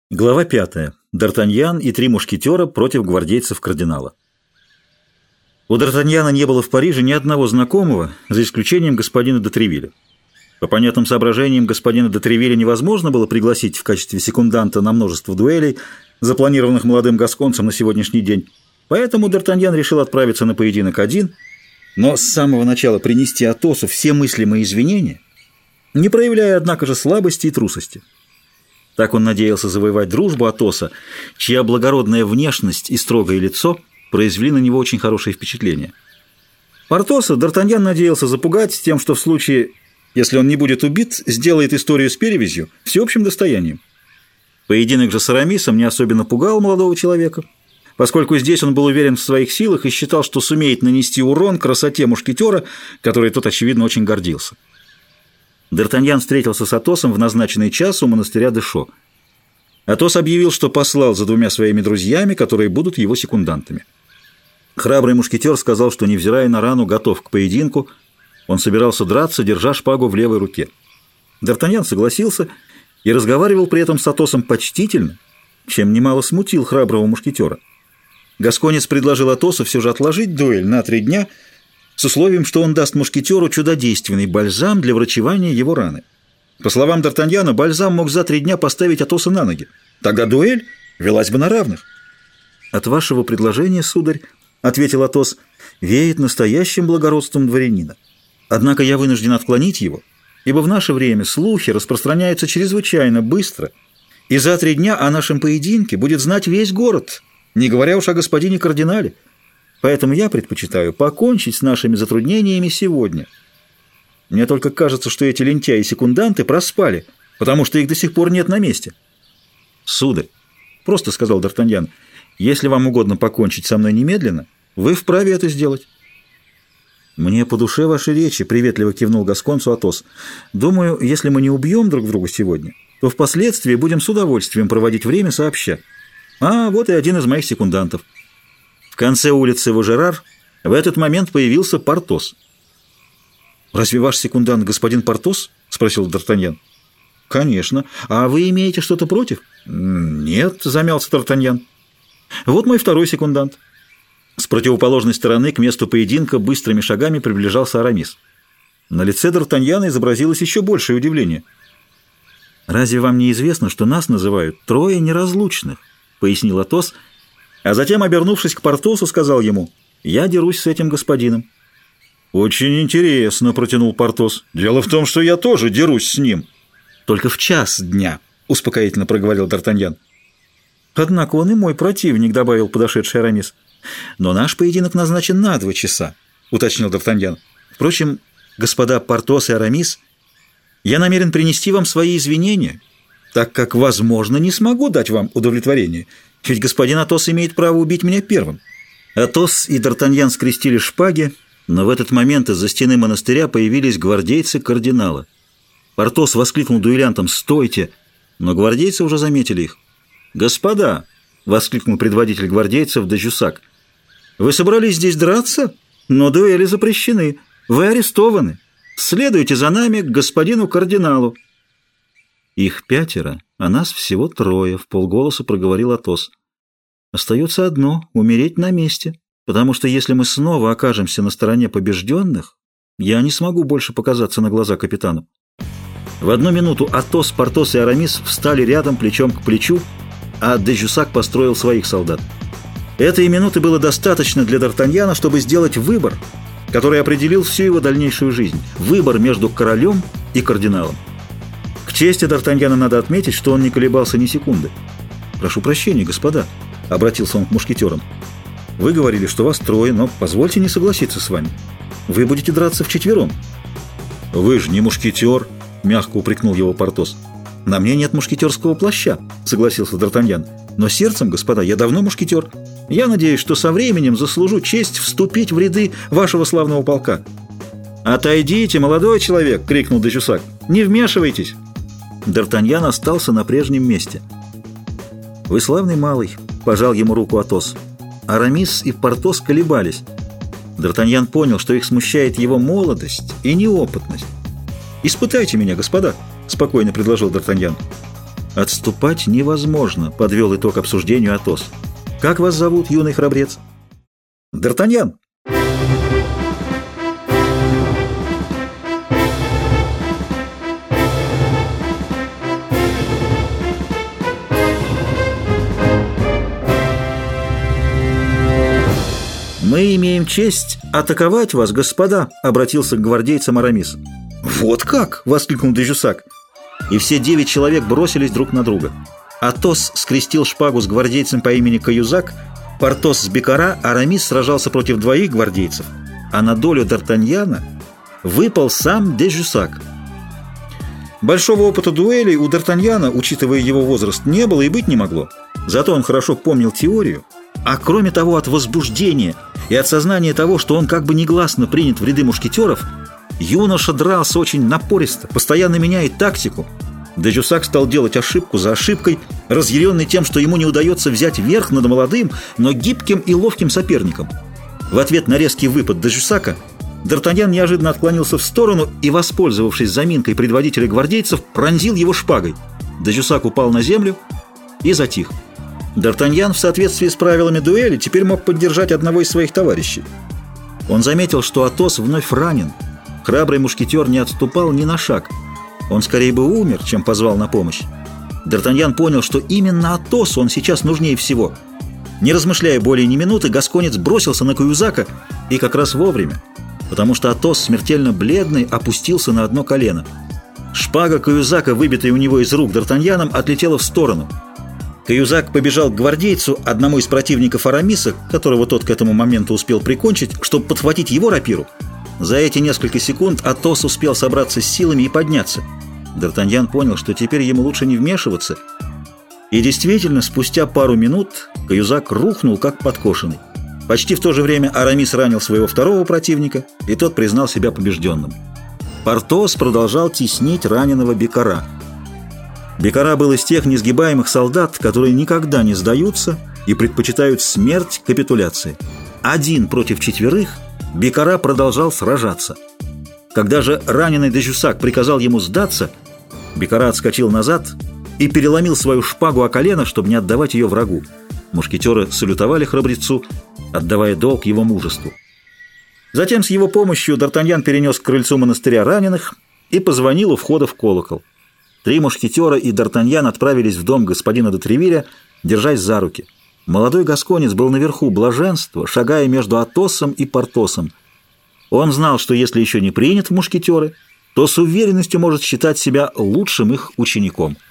Глава 5. Д'Артаньян и три мушкетера против гвардейцев кардинала. У Д'Артаньяна не было в Париже ни одного знакомого, за исключением господина де Тревилля. По понятным соображениям господина де Тревилля невозможно было пригласить в качестве секунданта на множество дуэлей, запланированных молодым гасконцем на сегодняшний день. Поэтому Д'Артаньян решил отправиться на поединок один, но с самого начала принести Атосу все мыслимые извинения, не проявляя, однако же, слабости и трусости. Так он надеялся завоевать дружбу Атоса, чья благородная внешность и строгое лицо произвели на него очень хорошее впечатление. Портоса Д'Артаньян надеялся запугать тем, что в случае, если он не будет убит, сделает историю с перевязью всеобщим достоянием. Поединок же с Арамисом не особенно пугал молодого человека, поскольку здесь он был уверен в своих силах и считал, что сумеет нанести урон красоте мушкетера, которой тот, очевидно, очень гордился. Д'Артаньян встретился с Атосом в назначенный час у монастыря Дэшо. Атос объявил, что послал за двумя своими друзьями, которые будут его секундантами. Храбрый мушкетер сказал, что, невзирая на рану, готов к поединку. Он собирался драться, держа шпагу в левой руке. Д'Артаньян согласился и разговаривал при этом с Атосом почтительно, чем немало смутил храброго мушкетера. Гасконец предложил Атосу все же отложить дуэль на 3 дня, с условием, что он даст мушкетеру чудодейственный бальзам для врачевания его раны. По словам Д'Артаньяна, бальзам мог за 3 дня поставить Атоса на ноги. Тогда дуэль велась бы на равных. «От вашего предложения, сударь, — ответил Атос, — веет настоящим благородством дворянина. Однако я вынужден отклонить его, ибо в наше время слухи распространяются чрезвычайно быстро, и за 3 дня о нашем поединке будет знать весь город, не говоря уж о господине кардинале. Поэтому я предпочитаю покончить с нашими затруднениями сегодня. Мне только кажется, что эти лентяи-секунданты проспали, потому что их до сих пор нет на месте». «Сударь, — просто сказал Д'Артаньян, — если вам угодно покончить со мной немедленно, вы вправе это сделать». «Мне по душе ваши речи, — приветливо кивнул гасконцу Атос. Думаю, если мы не убьем друг друга сегодня, то впоследствии будем с удовольствием проводить время сообща. А вот и один из моих секундантов». В конце улицы Важерар в этот момент появился Портос. «Разве ваш секундант господин Портос?» — спросил Д'Артаньян. «Конечно. А вы имеете что-то против?» «Нет», — замялся Д'Артаньян. «Вот мой второй секундант». С противоположной стороны к месту поединка быстрыми шагами приближался Арамис. На лице Д'Артаньяна изобразилось еще большее удивление. «Разве вам не известно, что нас называют трое неразлучных?» — пояснил Атос, а затем, обернувшись к Портосу, сказал ему: «Я дерусь с этим господином». «Очень интересно», — протянул Портос. «Дело в том, что я тоже дерусь с ним». «Только в час дня», — успокоительно проговорил Д'Артаньян. «Однако он и мой противник», — добавил подошедший Арамис. «Но наш поединок назначен на 2 часа», — уточнил Д'Артаньян. «Впрочем, господа Портос и Арамис, я намерен принести вам свои извинения, так как, возможно, не смогу дать вам удовлетворение, ведь господин Атос имеет право убить меня первым». Атос и Д'Артаньян скрестили шпаги, но в этот момент из-за стены монастыря появились гвардейцы кардинала. Портос воскликнул дуэлянтам: «Стойте!», но гвардейцы уже заметили их. «Господа!» — воскликнул предводитель гвардейцев де Жюссак. «Вы собрались здесь драться? Но дуэли запрещены. Вы арестованы. Следуйте за нами к господину кардиналу». «Их 5, а нас всего 3, — вполголоса проговорил Атос. «Остается одно — умереть на месте, потому что если мы снова окажемся на стороне побежденных, я не смогу больше показаться на глаза капитану». В одну минуту Атос, Портос и Арамис встали рядом плечом к плечу, а де Жюссак построил своих солдат. Этой минуты было достаточно для Д'Артаньяна, чтобы сделать выбор, который определил всю его дальнейшую жизнь — выбор между королем и кардиналом. К чести Д'Артаньяна надо отметить, что он не колебался ни секунды. «Прошу прощения, господа», — обратился он к мушкетерам. «Вы говорили, что вас 3, но позвольте не согласиться с вами. Вы будете драться вчетвером». «Вы же не мушкетер», — мягко упрекнул его Портос. «На мне нет мушкетерского плаща», — согласился Д'Артаньян. «Но сердцем, господа, я давно мушкетер. Я надеюсь, что со временем заслужу честь вступить в ряды вашего славного полка». «Отойдите, молодой человек!» — крикнул де Жюссак. «Не вмешивайтесь!» Д'Артаньян остался на прежнем месте. «Вы славный малый», — пожал ему руку Атос. Арамис и Портос колебались. Д'Артаньян понял, что их смущает его молодость и неопытность. «Испытайте меня, господа», — спокойно предложил Д'Артаньян. «Отступать невозможно», — подвел итог обсуждению Атос. «Как вас зовут, юный храбрец?» «Д'Артаньян». «Мы имеем честь атаковать вас, господа», — обратился к гвардейцам Арамис. «Вот как!» — воскликнул де Жюссак. И все 9 человек бросились друг на друга. Атос скрестил шпагу с гвардейцем по имени Каюзак, Портос с Бикара, Арамис сражался против 2 гвардейцев, а на долю Д'Артаньяна выпал сам де Жюссак. Большого опыта дуэлей у Д'Артаньяна, учитывая его возраст, не было и быть не могло. Зато он хорошо помнил теорию, а кроме того, от возбуждения и от сознания того, что он как бы негласно принят в ряды мушкетеров, юноша дрался очень напористо, постоянно меняя тактику. Де Жюссак стал делать ошибку за ошибкой, разъяренный тем, что ему не удается взять верх над молодым, но гибким и ловким соперником. В ответ на резкий выпад де Жюссака Д'Артаньян неожиданно отклонился в сторону и, воспользовавшись заминкой предводителя гвардейцев, пронзил его шпагой. Де Жюссак упал на землю и затих. Д'Артаньян, в соответствии с правилами дуэли, теперь мог поддержать одного из своих товарищей. Он заметил, что Атос вновь ранен. Храбрый мушкетер не отступал ни на шаг. Он скорее бы умер, чем позвал на помощь. Д'Артаньян понял, что именно Атосу он сейчас нужнее всего. Не размышляя более ни минуты, гасконец бросился на Каюзака, и как раз вовремя, потому что Атос, смертельно бледный, опустился на одно колено. Шпага Каюзака, выбитая у него из рук Д'Артаньяном, отлетела в сторону. Каюзак побежал к гвардейцу, одному из противников Арамиса, которого тот к этому моменту успел прикончить, чтобы подхватить его рапиру. За эти несколько секунд Атос успел собраться с силами и подняться. Д'Артаньян понял, что теперь ему лучше не вмешиваться. И действительно, спустя пару минут Каюзак рухнул, как подкошенный. Почти в то же время Арамис ранил своего второго противника, и тот признал себя побежденным. Портос продолжал теснить раненого Бикара. Бикара был из тех несгибаемых солдат, которые никогда не сдаются и предпочитают смерть капитуляции. 1 против 4 Бикара продолжал сражаться. Когда же раненый де Жюссак приказал ему сдаться, Бикара отскочил назад и переломил свою шпагу о колено, чтобы не отдавать ее врагу. Мушкетеры салютовали храбрецу, отдавая долг его мужеству. Затем с его помощью Д'Артаньян перенес к крыльцу монастыря раненых и позвонил у входа в колокол. 3 мушкетера и Д'Артаньян отправились в дом господина де Тревиля, держась за руки. Молодой гасконец был наверху блаженства, шагая между Атосом и Портосом. Он знал, что если еще не принят в мушкетеры, то с уверенностью может считать себя лучшим их учеником.